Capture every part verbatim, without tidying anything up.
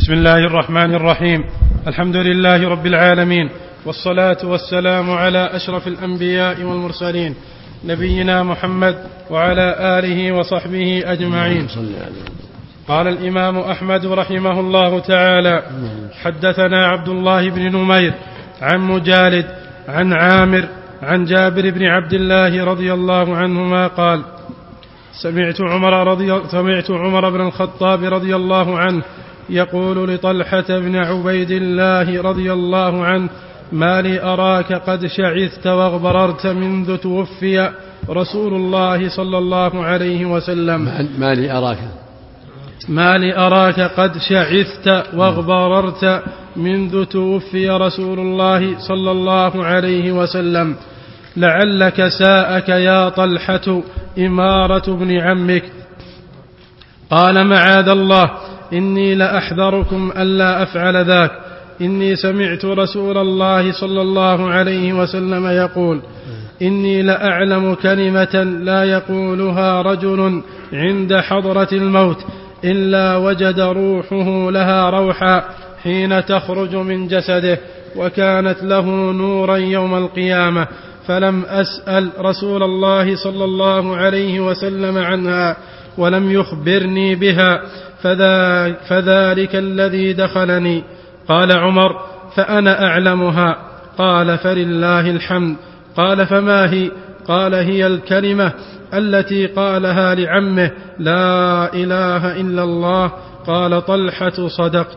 بسم الله الرحمن الرحيم. الحمد لله رب العالمين، والصلاة والسلام على أشرف الأنبياء والمرسلين، نبينا محمد وعلى آله وصحبه أجمعين. قال الإمام أحمد رحمه الله تعالى: حدثنا عبد الله بن نمير عن مجالد عن عامر عن جابر بن عبد الله رضي الله عنهما قال: سمعت عمر, رضي سمعت عمر بن الخطاب رضي الله عنه يقول لطلحة بن عبيد الله رضي الله عنه: ما لي أراك قد شعثت واغبررت منذ توفي رسول الله صلى الله عليه وسلم. ما لي أراك ما لي أراك قد شعثت واغبررت منذ توفي رسول الله صلى الله عليه وسلم. لعلك ساءك يا طلحة إمارة ابن عمك. قال: معاذ الله، إني لأحذركم ألا أفعل ذاك. إني سمعت رسول الله صلى الله عليه وسلم يقول: إني لأعلم كلمة لا يقولها رجل عند حضرة الموت إلا وجد روحه لها روحا حين تخرج من جسده، وكانت له نورا يوم القيامة، فلم أسأل رسول الله صلى الله عليه وسلم عنها ولم يخبرني بها، فذلك الذي دخلني. قال عمر: فأنا أعلمها. قال: فلله الحمد. قال: فما هي؟ قال: هي الكلمة التي قالها لعمه: لا إله إلا الله. قال طلحة: صدقت.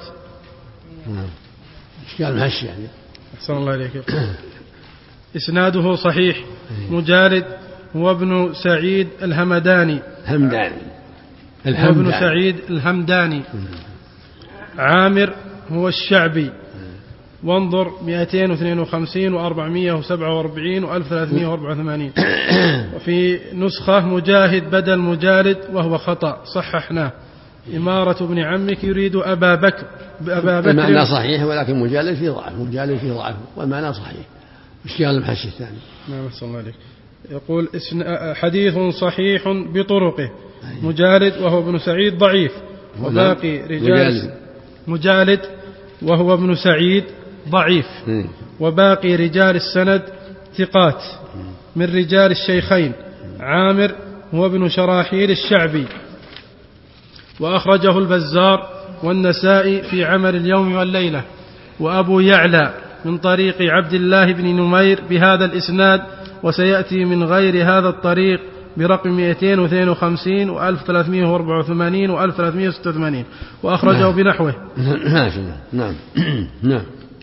إشكال مهش يعني. أحسن الله إليك. إسناده صحيح. مجالد هو ابن سعيد الهمداني همداني هو ابن سعيد الهمداني. عامر هو الشعبي. وانظر مئتين واثنين وخمسين وأربعمائة وسبعة وأربعين وألف وثلاثمائة وأربعة وثمانين. وفي نسخة مجاهد بدل مجالد، وهو خطأ، صححناه. إمارة ابن عمك يريد أبا بكر. أبا بكر المعنى صحيح، ولكن مجالد فيه ضعف، مجالد فيه ضعف، والمعنى صحيح. اشكال المحشي الثاني. نعم، صلى الله عليك. يقول: حديث صحيح بطرقه. مجالد وهو ابن سعيد ضعيف، وباقي رجال مجالد وهو ابن سعيد ضعيف، وباقي رجال السند ثقات من رجال الشيخين. عامر هو ابن شراحيل الشعبي، وأخرجه البزار والنسائي في عمل اليوم والليلة. وأبو يعلى من طريق عبد الله بن نمير بهذا الإسناد، وسيأتي من غير هذا الطريق برقم مئتين واثنين وخمسين وألف وثلاثمائة وأربعة وثمانين وألف وثلاثمائة وستة وثمانين، وأخرجه بنحوه. نعم نعم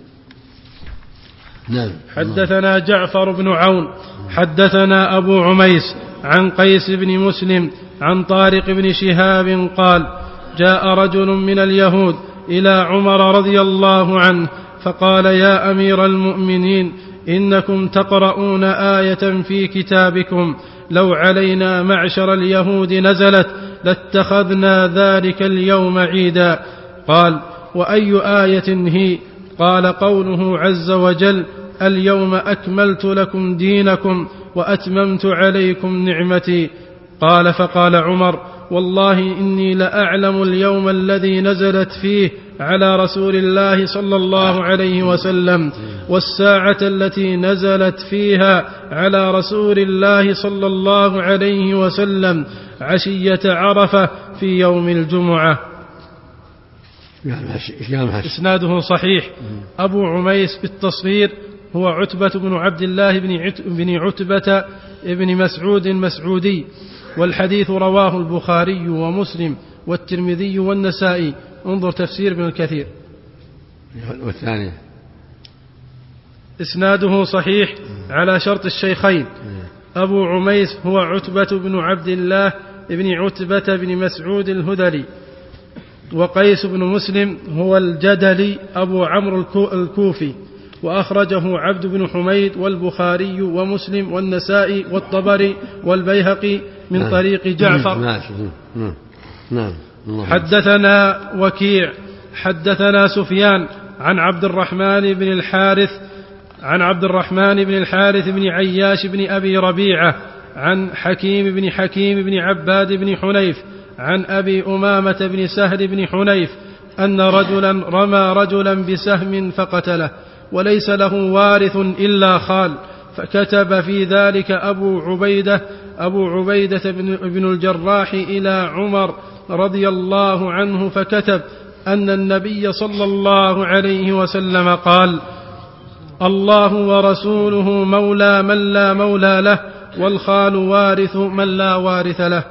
نعم. حدثنا جعفر بن عون حدثنا أبو عميس عن قيس بن مسلم عن طارق بن شهاب قال: جاء رجل من اليهود إلى عمر رضي الله عنه فقال: يا أمير المؤمنين، إنكم تقرؤون آية في كتابكم لو علينا معشر اليهود نزلت لاتخذنا ذلك اليوم عيدا. قال: وأي آية هي؟ قال: قوله عز وجل: اليوم أكملت لكم دينكم وأتممت عليكم نعمتي. قال: فقال عمر: والله إني لأعلم اليوم الذي نزلت فيه على رسول الله صلى الله عليه وسلم، والساعة التي نزلت فيها على رسول الله صلى الله عليه وسلم عشية عرفة في يوم الجمعة. إسناده صحيح. أبو عميس بالتصغير هو عتبة بن عبد الله بن عتبة بن مسعود مسعودي، والحديث رواه البخاري ومسلم والترمذي والنسائي. انظر تفسير ابن الكثير. والثاني إسناده صحيح على شرط الشيخين. أبو عميس هو عتبة بن عبد الله بن عتبة بن مسعود الهذلي، وقيس بن مسلم هو الجدلي أبو عمرو الكوفي، وأخرجه عبد بن حميد والبخاري ومسلم والنسائي والطبري والبيهقي من طريق جعفر. حدثنا وكيع حدثنا سفيان عن عبد الرحمن بن الحارث عن عبد الرحمن بن الحارث بن عياش بن أبي ربيعة عن حكيم بن حكيم بن عباد بن حنيف عن أبي أمامة بن سهل بن حنيف أن رجلا رمى رجلا بسهم فقتله وليس له وارث إلا خال، فكتب في ذلك أبو عبيدة أبو عبيدة بن الجراح إلى عمر رضي الله عنه فكتب أن النبي صلى الله عليه وسلم قال: الله ورسوله مولى من لا مولى له، والخال وارث من لا وارث له.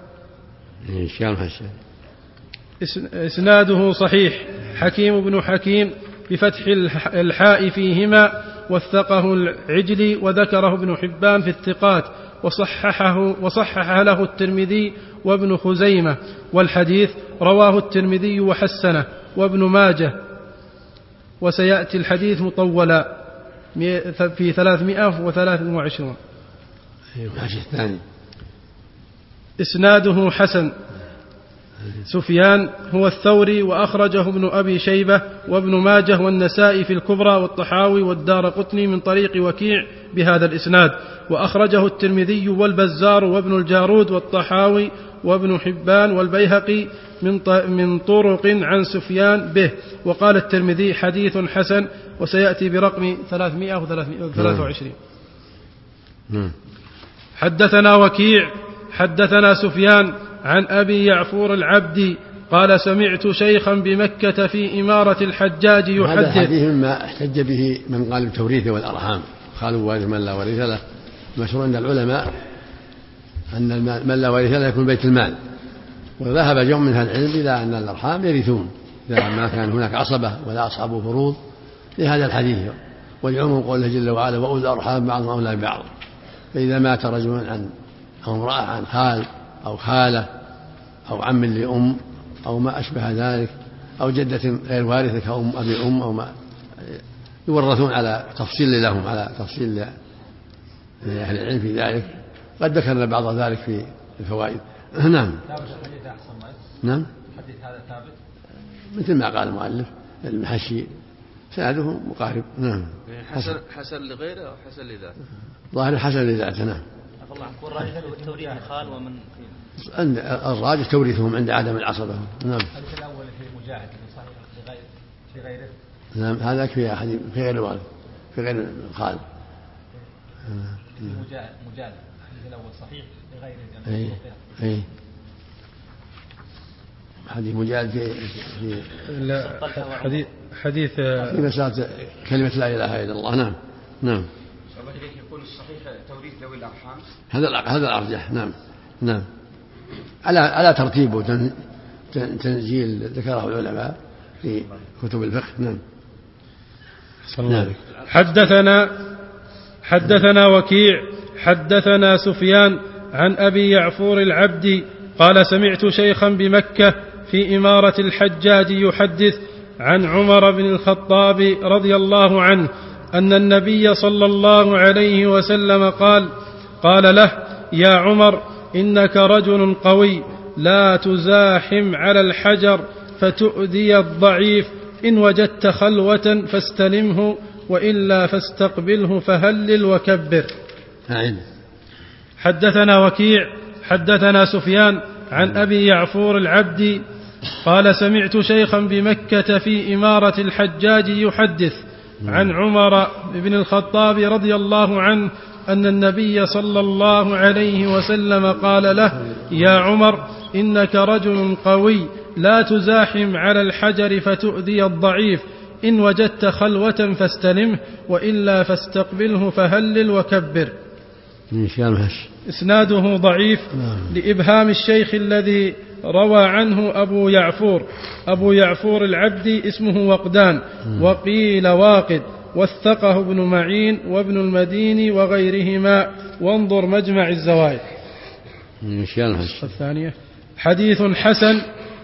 إسناده صحيح. حكيم بن حكيم بفتح الحاء فيهما، وثقه العجلي وذكره ابن حبان في الثقات، وصححه, وصحح له الترمذي وابن خزيمة، والحديث رواه الترمذي وحسنه وابن ماجه، وسيأتي الحديث مطولا في ثلاثمائة وثلاثة وعشرين. إسناده حسن. سفيان هو الثوري، وأخرجه ابن أبي شيبة وابن ماجه والنسائي في الكبرى والطحاوي والدارقطني من طريق وكيع بهذا الإسناد، وأخرجه الترمذي والبزار وابن الجارود والطحاوي وابن حبان والبيهقي من طرق عن سفيان به. وقال الترمذي حديث حسن، وسيأتي برقم ثلاثمائة وثلاثة وعشرين. حدثنا وكيع حدثنا سفيان عن أبي يعفور العبدي قال: سمعت شيخا بمكة في إمارة الحجاج يحدث. هذا الحديث مما احتج به من قال بالتوريث والأرحام، قالوا وارث من لا وارث له. مشهور عند العلماء أن من لا وارث له يكون بيت المال، وذهب جمع من أهل العلم إلى أن الأرحام يرثون إذا ما كان هناك عصبة ولا أصحاب فروض لهذا الحديث، ولعموم قوله جل وعلا: وأولي الأرحام بعضهم أولى ببعض. فإذا مات رجل عن أو امرأة عن خال أو خالة أو عم لأم أو ما أشبه ذلك، أو جدة غير وارثة كأم أبي أم أو ما، يورثون على تفصيل لهم، على تفصيل لأهل العلم في ذلك. قد ذكرنا بعض ذلك في الفوائد. نعم. نعم. الحديث هذا ثابت مثل ما قال المؤلف المحشي، سنده مقارب. نعم. حسن حسن لغيره أو حسن لذاته؟ ظاهر حسن لذاته. نعم. والتوريث الخال ومن الراجح تورثهم عند عدم العصبة. نعم. الحديث الأول في مجاهد في صحيح لغير في غيره. نعم، هذا في أحد في غير الوالد في غير الخال. في مجاهد مجاهد الحديث الأول صحيح لغيره. أي أي حديث مجاهد في في حديث حديث في مسألة كلمة لا إله إلا الله. نعم. نعم. يكون الصحيح توريث ذوي الأرحام. هذا هذا الأرجح. نعم. نعم. على على ترتيب وتنزيل ذكره العلماء في كتب الفقه. نعم. نعم. حدثنا حدثنا وكيع حدثنا سفيان عن أبي يعفور العبدي قال: سمعت شيخا بمكة في إمارة الحجاج يحدث عن عمر بن الخطاب رضي الله عنه أن النبي صلى الله عليه وسلم قال قال له: يا عمر، إنك رجل قوي، لا تزاحم على الحجر فتؤذي الضعيف، إن وجدت خلوة فاستلمه، وإلا فاستقبله فهلل وكبر. حدثنا وكيع حدثنا سفيان عن أبي يعفور العبدي قال: سمعت شيخا بمكة في إمارة الحجاج يحدث عن عمر بن الخطاب رضي الله عنه أن النبي صلى الله عليه وسلم قال له: يا عمر، إنك رجل قوي، لا تزاحم على الحجر فتؤذي الضعيف، إن وجدت خلوة فاستلمه، وإلا فاستقبله فهلل وكبر. إسناده ضعيف لإبهام الشيخ الذي روى عنه أبو يعفور أبو يعفور العبدي اسمه وقدان، وقيل واقد، وثقه ابن معين وابن المديني وغيرهما، وانظر مجمع الزوائد. الثانية حديث حسن.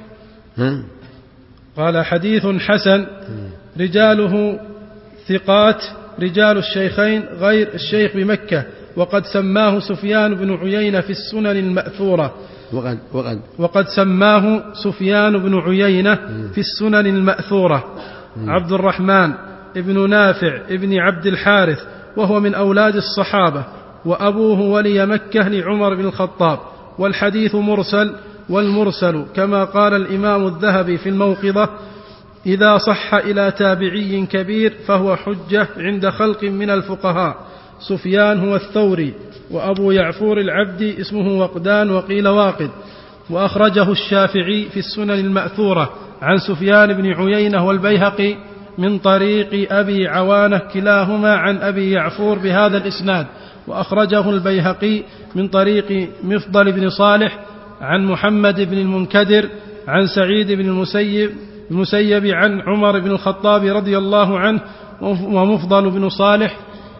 قال: حديث حسن رجاله ثقات، رجال الشيخين غير الشيخ بمكة، وقد سماه سفيان بن عيينة في السنن المأثورة وقد, وقد, وقد سماه سفيان بن عيينة في السنن المأثورة عبد الرحمن ابن نافع ابن عبد الحارث، وهو من أولاد الصحابة، وأبوه ولي مكة لعمر بن الخطاب، والحديث مرسل والمرسل كما قال الإمام الذهبي في الموقظة: إذا صح إلى تابعي كبير فهو حجة عند خلق من الفقهاء. سفيان هو الثوري، وأبو يعفور العبدي اسمه وقدان وقيل واقد. وأخرجه الشافعي في السنن المأثورة عن سفيان بن عيينة والبيهقي من طريق أبي عوانة كلاهما عن أبي يعفور بهذا الإسناد. وأخرجه البيهقي من طريق مفضل بن صالح عن محمد بن المنكدر عن سعيد بن المسيب, المسيب عن عمر بن الخطاب رضي الله عنه. ومفضل بن صالح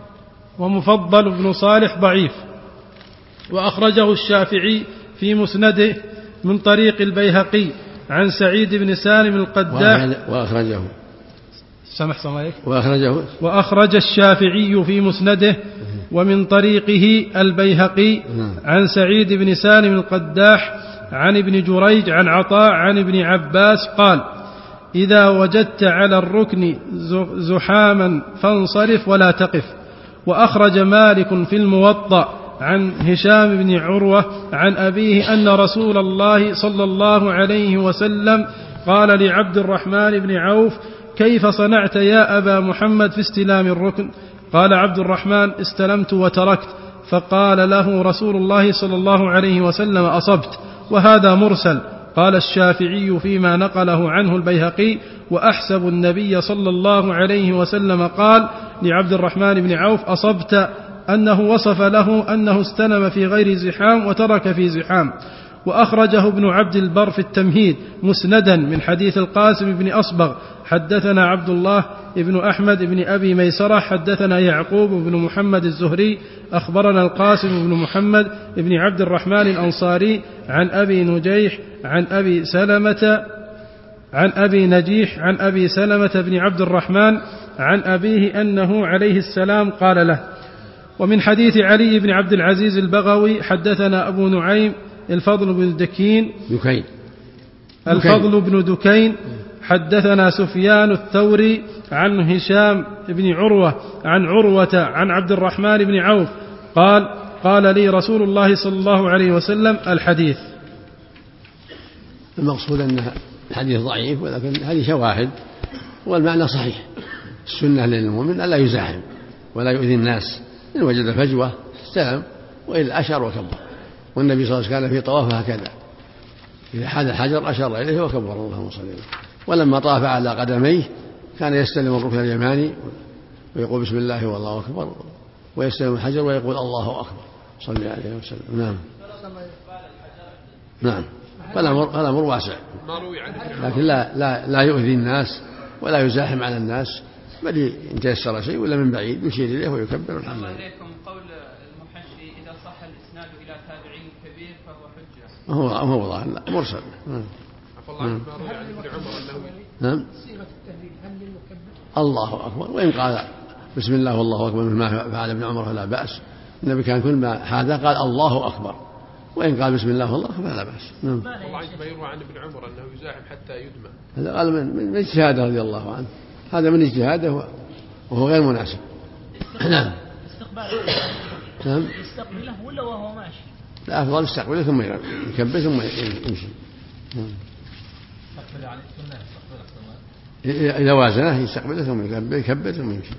ومفضل بن صالح ضعيف. وأخرجه الشافعي في مسنده من طريق البيهقي عن سعيد بن سالم القداح. وأخرجه سمح سمعك وأخرجه وأخرج الشافعي في مسنده ومن طريقه البيهقي عن سعيد بن سالم القداح عن ابن جريج عن عطاء عن ابن عباس قال: إذا وجدت على الركن زحاما فانصرف ولا تقف. وأخرج مالك في الموطأ عن هشام بن عروة عن أبيه أن رسول الله صلى الله عليه وسلم قال لعبد الرحمن بن عوف: كيف صنعت يا أبا محمد في استلام الركن؟ قال عبد الرحمن: استلمت وتركت. فقال له رسول الله صلى الله عليه وسلم: أصبت. وهذا مرسل. قال الشافعي فيما نقله عنه البيهقي: وأحسب النبي صلى الله عليه وسلم قال لعبد الرحمن بن عوف: أصبت، أنه وصف له أنه استلم في غير زحام وترك في زحام. وأخرجه ابن عبد البر في التمهيد مسندا من حديث القاسم بن أصبغ: حدثنا عبد الله ابن أحمد بن أبي ميسرة حدثنا يعقوب بن محمد الزهري أخبرنا القاسم بن محمد بن عبد الرحمن الأنصاري عن أبي نجيح عن أبي سلمة عن أبي نجيح عن أبي سلمة بن عبد الرحمن عن أبيه أنه عليه السلام قال له. ومن حديث علي بن عبد العزيز البغوي: حدثنا أبو نعيم الفضل بن دكين دكين الفضل بن دكين حدثنا سفيان الثوري عن هشام بن عروة عن عروة عن عبد الرحمن بن عوف قال: قال لي رسول الله صلى الله عليه وسلم. الحديث. المقصود أن الحديث ضعيف، ولكن هذه شواهد والمعنى صحيح. السنة للمؤمن ألا يزاحم ولا يؤذي الناس، إن وجد فجوة استلم، وإلا أشار وكبر. والنبي صلى الله عليه وسلم كان في طوافه هكذا: إذا حاد الحجر أشار إليه وكبر اللهم صل وسلم. ولما طاف على قدميه كان يستلم الركن اليماني ويقول بسم الله والله أكبر، ويستلم الحجر ويقول الله أكبر صلى الله عليه وسلم. نعم نعم فالأمر واسع، لكن لا, لا, لا يؤذي الناس ولا يزاحم على الناس، بل إن تيسر شيء ولا من بعيد يشير إليه ويكبر الحمد لله. قول المحشي: إذا صح الإسناد إلى تابعي كبير فهو حجة. هو هو ظاهر مرسل. نعم. الله أكبر، وإن قال بسم الله والله أكبر ما فعل ابن عمر فلا بأس. النبي كان كل ما هذا قال الله أكبر، وإن قال بسم الله والله أكبر فلا بأس. نعم. والله عنك ما يروى عن ابن عمر أنه يزاحم حتى يدمى. هذا قال من, من اجتهاده رضي الله عنه، هذا من اجتهاده وهو غير مناسب. نعم. استقباله. نعم. يستقبله ولا وهو ماشي؟ لا، أفضل يستقبله ثم يكبر ثم يمشي. إذا وازنه يستقبله ثم يكبر يكبر ثم يمشي،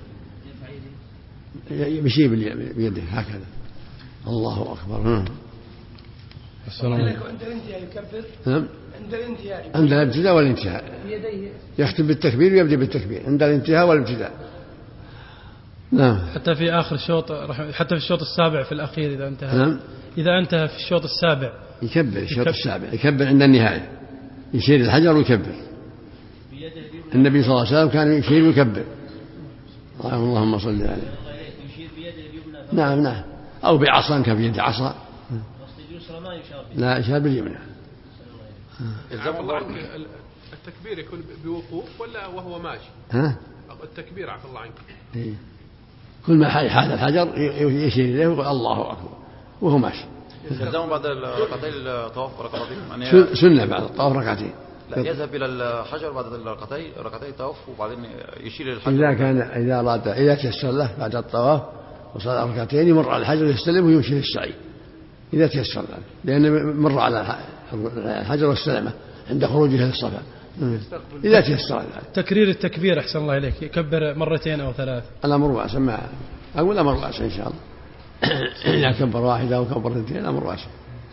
يمشي بيده هكذا. الله أكبر. السلام عليكم. عند الانتهاء يكبر. نعم. عند الانتهاء. عند الابتداء والانتهاء. يختم بالتكبير ويبدأ بالتكبير عند الانتهاء والابتداء. نعم. حتى في آخر الشوط، حتى في الشوط السابع في الأخير إذا انتهى. نعم. إذا انتهى في الشوط السابع يكبر الشوط السابع، يكبر عند النهاية، يشير الحجر ويكبر. النبي صلى الله عليه وسلم كان يشير ويكبر. اللهم صل عليه. نعم نعم. أو بعصا، كان في يد عصا. لا، يشير باليمنى. عفى الله عنك، التكبير يكون بوقوف ولا وهو ماشي؟ ها؟ التكبير عفى الله عنك. إيه. كل ما حاد الحجر يشير إليه ويقول الله أكبر وهو ماشي. يلزم بعد ركعتين الطواف ركعتين سنة بعد الطواف ركعتين. لا، يذهب إلى الحجر بعد الركعتين ركعتين الطواف وبعدين يشير إلى الحجر. إذا كان إذا أراد إذا تيسر له بعد الطواف وصلى ركعتين يمر على الحجر يستلم ويمشي للسعي إذا تيسر له، لأن مر على الحجر واستلمه عند خروجه للصفا إذا تيسر ذلك. تكرير التكبير أحسن الله إليك، يكبر مرتين أو ثلاث. الأمر واسع، ما أقول الأمر واسع إن شاء الله. إذا كبر واحدة أو كبر اثنتين الأمر واسع.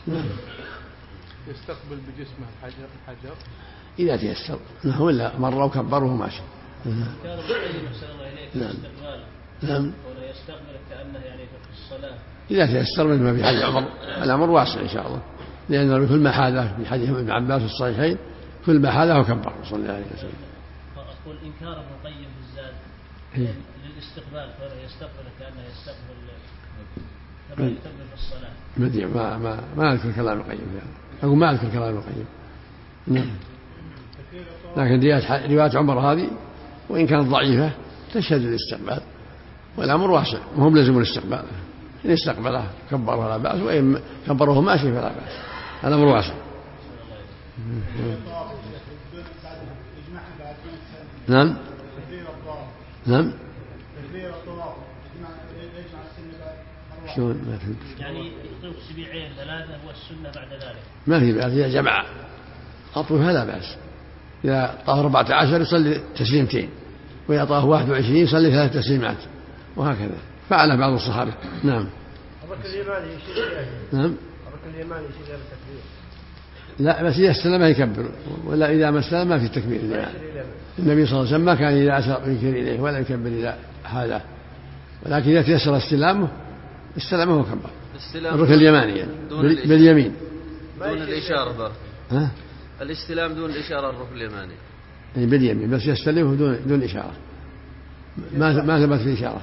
يستقبل بجسمه الحجر الحجر إذا تيسر، نعم، ولا مرة وكبره ماشي. كان مقيم أحسن الله إليك نعم. استقباله. نعم. ولا يستقبل كأنه يعني في الصلاة. إذا تيسر مثل ما في حديث عمر الأمر واسع إن شاء الله، لأن كل ما حاله في حديث ابن عباس في الصحيحين كل ما حاله وكبر صلى الله عليه وسلم. أقول إنكار ابن القيم في الزاد للاستقبال، فلا يستقبل كأنه يستقبل كما يستقبل في الصلاة. بديع، ما ما ما أذكر كلام ابن القيم يعني. أقول ما أذكر كلام ابن القيم. نعم. لكن رواية عمر هذه وإن كانت ضعيفة تشهد الاستقبال، والأمر واسع وهم لازم الاستقبال، إن استقبله كبره لا بأس، وإن كبره ماشي فلا بأس، الأمر واسع. نعم نعم. شلون ما فهمت؟ يعني يطوف سبيعين ثلاثة والسنة بعد ذلك. ما في بأس إذا جمع أطوفها لا بأس. إذا طاف أربعة عشر يصلي تسليمتين، وإذا طاف واحد وعشرين يصلي ثلاث تسليمات، وهكذا فعل بعض الصحابة. نعم. الركن اليماني يشير نعم. الركن اليماني يشير إلى التكبير. لا بس إذا استلم يكبر، ولا إذا ما استلم ما في تكبير. النبي صلى الله عليه وسلم ما كان إذا أشار ينكر إليه ولا يكبر إلى هذا، ولكن إذا تيسر استلامه استلمه وكبر. الركن اليماني يعني باليمين دون الإشارة بر. ها؟ الاستلام دون الإشارة الركن اليماني يعني باليمين، بس يستلمه دون دون إشارة، ما ما ثبت في إشارة.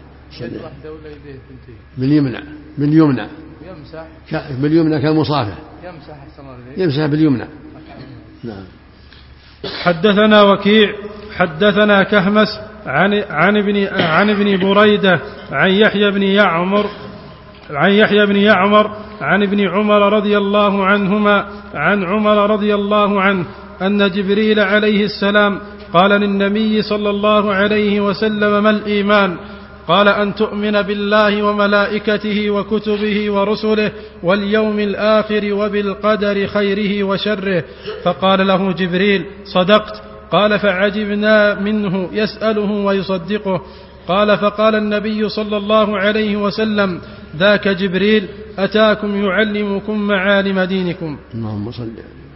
باليمنى باليمنى يمسح باليمنى كالمصافح، يمسح يمسح باليمنى. نعم. حدثنا وكيع حدثنا كهمس عن عن ابن عن ابن بريدة عن يحيى بن يعمر عن يحيى بن يعمر عن ابن عمر رضي الله عنهما عن عمر رضي الله عنه أن جبريل عليه السلام قال للنبي صلى الله عليه وسلم: ما الإيمان؟ قال: أن تؤمن بالله وملائكته وكتبه ورسله واليوم الآخر وبالقدر خيره وشره. فقال له جبريل: صدقت. قال: فعجبنا منه يسأله ويصدقه. قال: فقال النبي صلى الله عليه وسلم: ذاك جبريل أتاكم يعلمكم معالم دينكم. اللهم صل.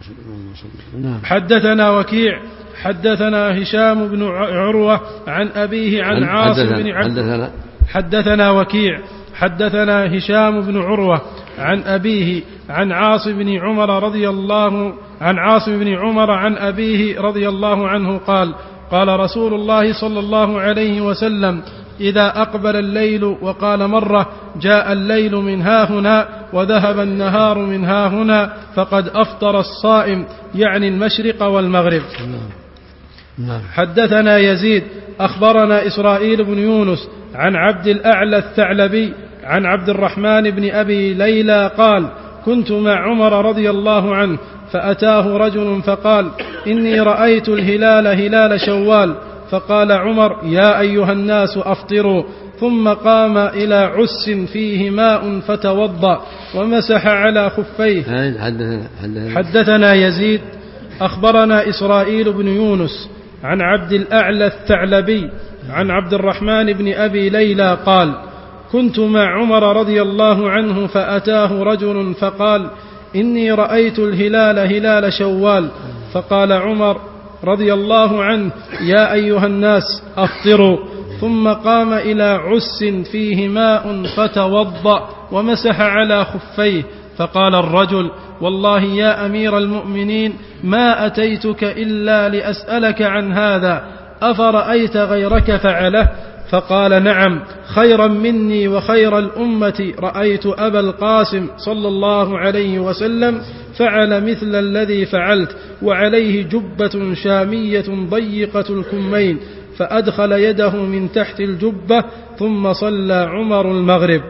حدثنا وكيع حدثنا هشام بن عروة عن أبيه عن عاصم بن عبد حدثنا وكيع حدثنا هشام بن عروة عن أبيه عن عاصم بن عمر رضي الله عن عاصم بن عمر عن أبيه رضي الله عنه قال: قال رسول الله صلى الله عليه وسلم: إذا أقبل الليل، وقال مرة: جاء الليل من هاهنا وذهب النهار من هاهنا، فقد أفطر الصائم، يعني المشرق والمغرب. حدثنا يزيد أخبرنا إسرائيل بن يونس عن عبد الأعلى الثعلبي عن عبد الرحمن بن أبي ليلى قال: كنت مع عمر رضي الله عنه فأتاه رجل فقال: إني رأيت الهلال هلال شوال. فقال عمر: يا أيها الناس أفطروا. ثم قام إلى عس فيه ماء فتوضأ ومسح على خفيه. حدثنا يزيد أخبرنا إسرائيل بن يونس عن عبد الأعلى الثعلبي عن عبد الرحمن بن أبي ليلى قال: كنت مع عمر رضي الله عنه فأتاه رجل فقال: إني رأيت الهلال هلال شوال. فقال عمر رضي الله عنه: يا أيها الناس أفطروا. ثم قام إلى عس فيه ماء فتوضأ ومسح على خفيه. فقال الرجل: والله يا أمير المؤمنين ما أتيتك إلا لأسألك عن هذا، أفرأيت غيرك فعله؟ فقال: نعم، خيرا مني وخير الأمة رأيت أبا القاسم صلى الله عليه وسلم فعل مثل الذي فعلت، وعليه جبة شامية ضيقة الكمين، فأدخل يده من تحت الجبة ثم صلى عمر المغرب.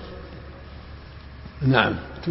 نعم.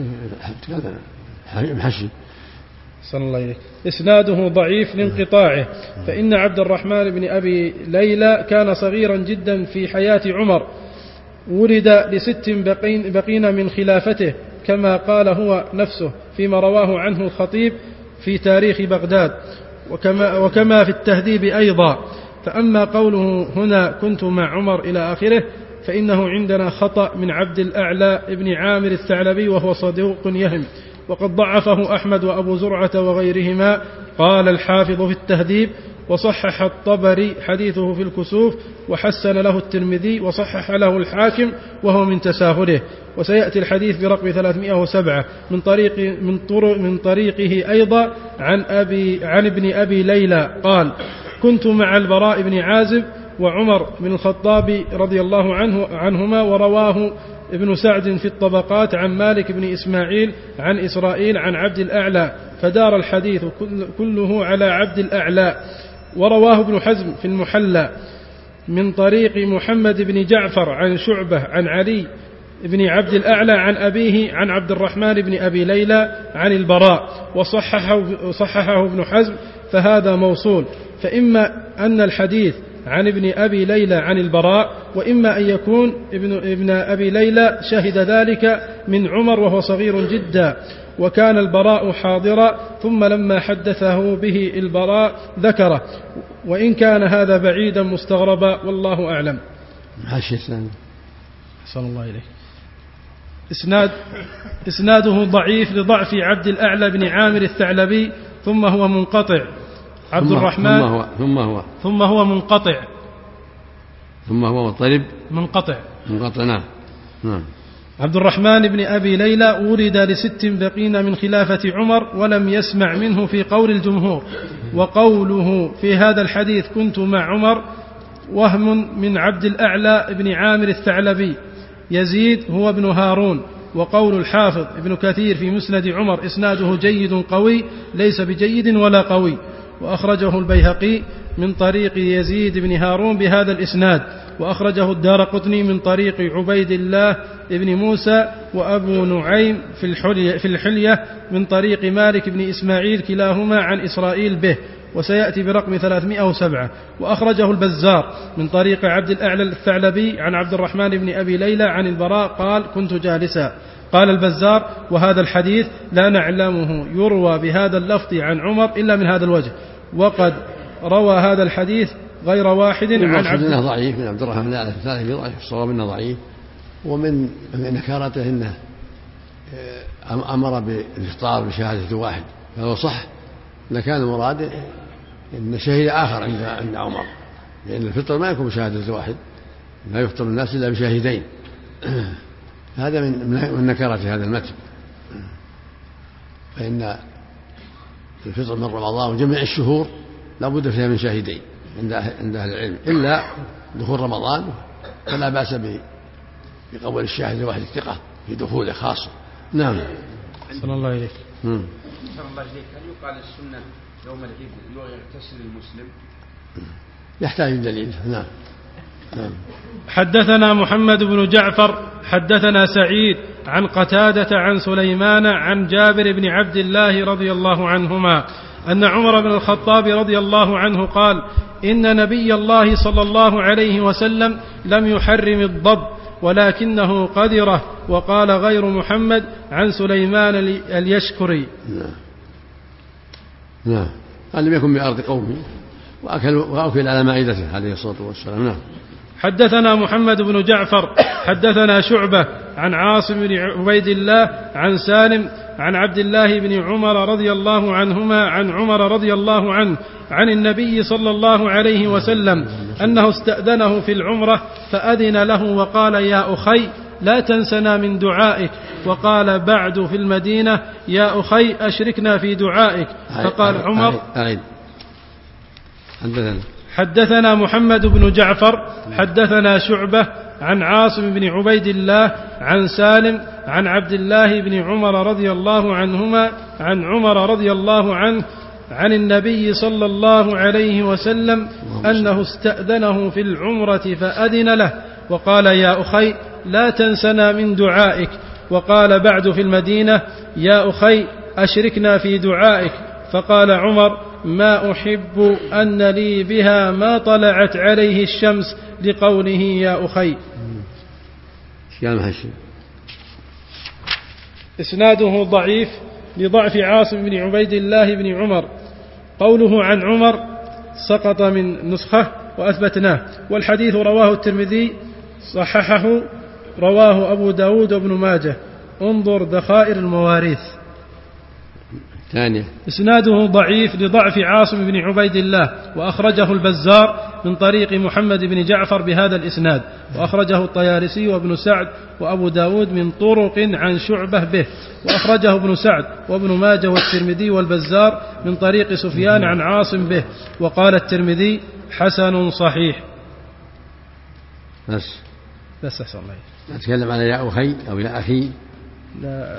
محشي صلى الله عليه. إسناده ضعيف لانقطاعه، فإن عبد الرحمن بن أبي ليلى كان صغيرا جدا في حياة عمر، ولد لست بقين, بقين من خلافته، كما قال هو نفسه فيما رواه عنه الخطيب في تاريخ بغداد، وكما, وكما في التهذيب أيضا. فأما قوله هنا كنت مع عمر إلى آخره فإنه عندنا خطأ من عبد الأعلى ابن عامر الثعلبي وهو صدوق يهم، وقد ضعفه أحمد وأبو زرعة وغيرهما. قال الحافظ في التهذيب: وصحح الطبري حديثه في الكسوف، وحسن له الترمذي، وصحح له الحاكم وهو من تساهله. وسيأتي الحديث برقم ثلاثمائة وسبعة من طريق من, طرق من طريقه أيضا عن, أبي عن ابن أبي ليلى قال: كنت مع البراء بن عازب وعمر بن الخطاب رضي الله عنه عنهما. ورواه ابن سعد في الطبقات عن مالك بن إسماعيل عن إسرائيل عن عبد الأعلى، فدار الحديث كله على عبد الأعلى. ورواه ابن حزم في المحلى من طريق محمد بن جعفر عن شعبة عن علي بن عبد الأعلى عن أبيه عن عبد الرحمن بن أبي ليلى عن البراء، وصححه, وصححه ابن حزم، فهذا موصول. فإما أن الحديث عن ابن أبي ليلى عن البراء، وإما أن يكون ابن, ابن أبي ليلى شهد ذلك من عمر وهو صغير جدا، وكان البراء حاضرا، ثم لما حدثه به البراء ذكره، وإن كان هذا بعيدا مستغربا والله أعلم. حسن الله إليك. إسناد إسناده ضعيف لضعف عبد الأعلى بن عامر الثعلبي، ثم هو منقطع. عبد ثم الرحمن ثم هو ثم هو ثم هو منقطع ثم هو مضطرب منقطع منقطع نعم نعم. عبد الرحمن بن أبي ليلى ولد لست بقين من خلافة عمر، ولم يسمع منه في قول الجمهور. وقوله في هذا الحديث كنت مع عمر وهم من عبد الأعلى بن عامر الثعلبي. يزيد هو ابن هارون. وقول الحافظ ابن كثير في مسند عمر إسناده جيد قوي ليس بجيد ولا قوي. وأخرجه البيهقي من طريق يزيد بن هارون بهذا الإسناد، وأخرجه الدارقطني من طريق عبيد الله بن موسى وأبو نعيم في الحلية, في الحلية من طريق مالك بن إسماعيل كلاهما عن إسرائيل به، وسيأتي برقم ثلاثمائة وسبعة. وأخرجه البزار من طريق عبد الأعلى الثعلبي عن عبد الرحمن بن أبي ليلى عن البراء قال كنت جالسا. قال البزار: وهذا الحديث لا نعلمه يروى بهذا اللفظ عن عمر إلا من هذا الوجه، وقد روى هذا الحديث غير واحد عن عبد الله. ضعيف من عبد الرحمن لا الثالثي ضعيف، الصواب انه ضعيف، ومن نكارته انه امر بالافطار بشهاده واحد، فهو صح لكان المراد ان شهيد اخر عند عند عمر، لان الفطر ما يكون بشهاده واحد، لا يفطر الناس الا بشاهدين. هذا من من نكارة هذا المتن، فإن الفطر من رمضان وجميع الشهور لا بد فيها من شاهدين عند عند أهل العلم، إلا دخول رمضان فلا بأس بقول الشاهد الواحد الثقة في دخوله خاصة. نعم. صلى الله عليه. صلى الله عليه. هل يقال السنة يوم العيد يغتسل المسلم؟ يحتاج دليل. نعم. نعم. حدثنا محمد بن جعفر حدثنا سعيد عن قتادة عن سليمان عن جابر بن عبد الله رضي الله عنهما أن عمر بن الخطاب رضي الله عنه قال: إن نبي الله صلى الله عليه وسلم لم يحرم الضب ولكنه قدره. وقال غير محمد عن سليمان اليشكري. نعم. نعم. قال لم يكن بأرض قومه وأكل وأكل على مائدته عليه الصلاة والسلام. نعم. حدثنا محمد بن جعفر حدثنا شعبة عن عاصم بن عبيد الله عن سالم عن عبد الله بن عمر رضي الله عنهما عن عمر رضي الله عنه عن النبي صلى الله عليه وسلم أنه استأذنه في العمرة فأذن له وقال: يا أخي لا تنسنا من دعائك. وقال بعد في المدينة: يا أخي أشركنا في دعائك. فقال عمر: أعيد. حدثنا حدثنا محمد بن جعفر حدثنا شعبة عن عاصم بن عبيد الله عن سالم عن عبد الله بن عمر رضي الله عنهما عن عمر رضي الله عنه عن النبي صلى الله عليه وسلم أنه استأذنه في العمرة فأذن له وقال: يا أخي لا تنسنا من دعائك. وقال بعد في المدينة: يا أخي أشركنا في دعائك. فقال عمر: ما أحب أن لي بها ما طلعت عليه الشمس، لقوله يا أخي. إسناده ضعيف لضعف عاصم بن عبيد الله بن عمر. قوله عن عمر سقط من نسخة وأثبتناه. والحديث رواه الترمذي صححه، رواه أبو داود وابن ماجه. انظر دخائر المواريث. ثانية إسناده ضعيف لضعف عاصم بن عبيد الله، وأخرجه البزار من طريق محمد بن جعفر بهذا الإسناد، وأخرجه الطيالسي وابن سعد وأبو داود من طرق عن شعبة به، وأخرجه ابن سعد وابن ماجه والترمذي والبزار من طريق سفيان عن عاصم به. وقال الترمذي حسن صحيح. بس بس أحسن الله. نتكلم على يا أخي أو يا أخي. لا.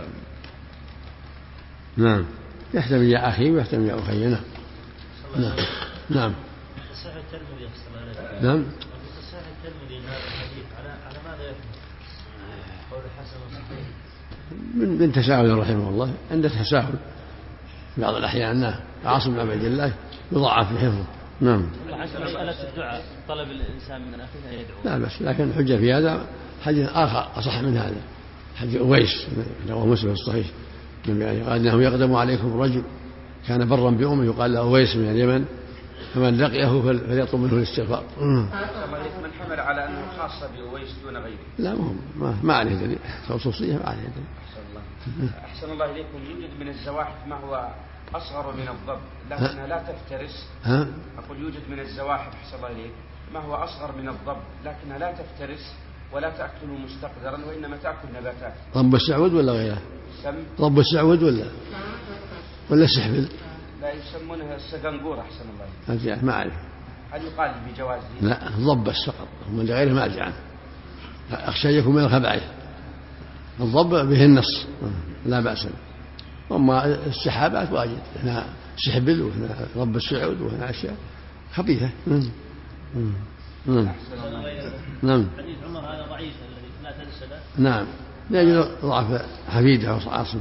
نعم، يحتمل يا أخي ويحتمل يا أخي. نعم نعم نعم صحيح الترمذي نعم صحيح الترمذي هذا الحديث على على ماذا يحمل؟ قول حسن صحيح من من تساهل رحمه الله، عند تساهل بعض الأحيان. نعم، عاصم بن عبيد الله يضاعف في حفظه. نعم. مسألة الدعاء، طلب الإنسان من أخيه أن يدعو. لا بس، لكن الحجة في هذا حديث آخر أصح من هذا، حديث أويس رواه مسلم الصحيح، قال إنه يقدم عليكم رجل كان برا بأمه يقال له أويس من اليمن، فمن لقيه فليطلب منه الاستغفار. من حمل على أنه خاصة بأويس دون غيره؟ لا، ما ما عليه دليل، خصوصية ما عليه دليل. أحسن الله إليكم. يوجد من الزواحف ما هو أصغر من الضب لكنها لا تفترس. ها؟ أقول يوجد من الزواحف أحسن الله إليك ما هو أصغر من الضب لكنها لا تفترس ولا تأكل مستقدرا وإنما تأكل نباتات. ضب السعود ولا غيره؟ سم ضب السعود ولا ولا السحبل؟ لا، يسمونها السقنقور أحسن الله إليك. ما أعرف. هل يقال بجوازه؟ لا، ضب فقط، ومن غيره ما أدري عنه، أخشى يكون من الخبائث. الضب به النص لا بأس. أما السحابات واجد، هنا سحبل وهنا ضب السعود وهنا أشياء خبيثة. نعم نعم. حديث عمر هذا ضعيف الذي لا تنسى. نعم، لأجل ضعف حفيده وعاصم.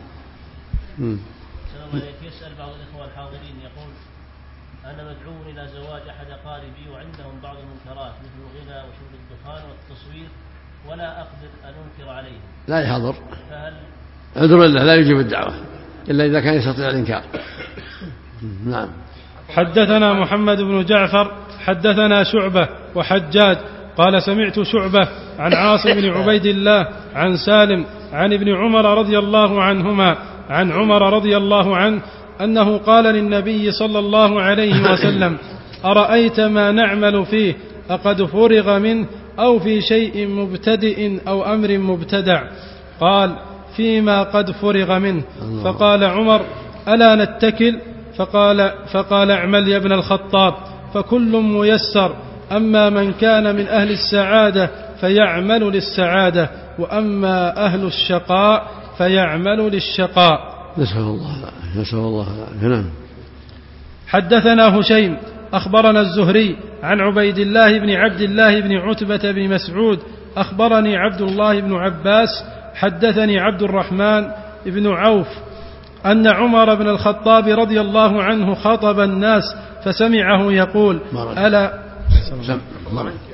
يسأل بعض الإخوة الحاضرين يقول أنا مدعو إلى زواج أحد أقاربي وعندهم بعض المنكرات مثل الغنى وشرب الدخان والتصوير ولا أقدر أن أنكر عليهم. لا يحضر، فهل عذر له، لا يجيب الدعوة إلا إذا كان يستطيع الإنكار. نعم. حدثنا محمد بن جعفر حدثنا شعبة وحجاج قال سمعت شعبة عن عاصم بن عبيد الله عن سالم عن ابن عمر رضي الله عنهما عن عمر رضي الله عنه أنه قال للنبي صلى الله عليه وسلم أرأيت ما نعمل فيه أقد فرغ منه أو في شيء مبتدئ أو أمر مبتدع؟ قال فيما قد فرغ منه. فقال عمر ألا نتكل؟ فقال, فقال اعمل يا ابن الخطاب فكل ميسر، أما من كان من أهل السعادة فيعمل للسعادة، وأما أهل الشقاء فيعمل للشقاء. نسأل الله نسأل الله نعم. حدثنا هشيم أخبرنا الزهري عن عبيد الله بن عبد الله بن عتبة بن مسعود أخبرني عبد الله بن عباس حدثني عبد الرحمن بن عوف أن عمر بن الخطاب رضي الله عنه خطب الناس فسمعه يقول ألا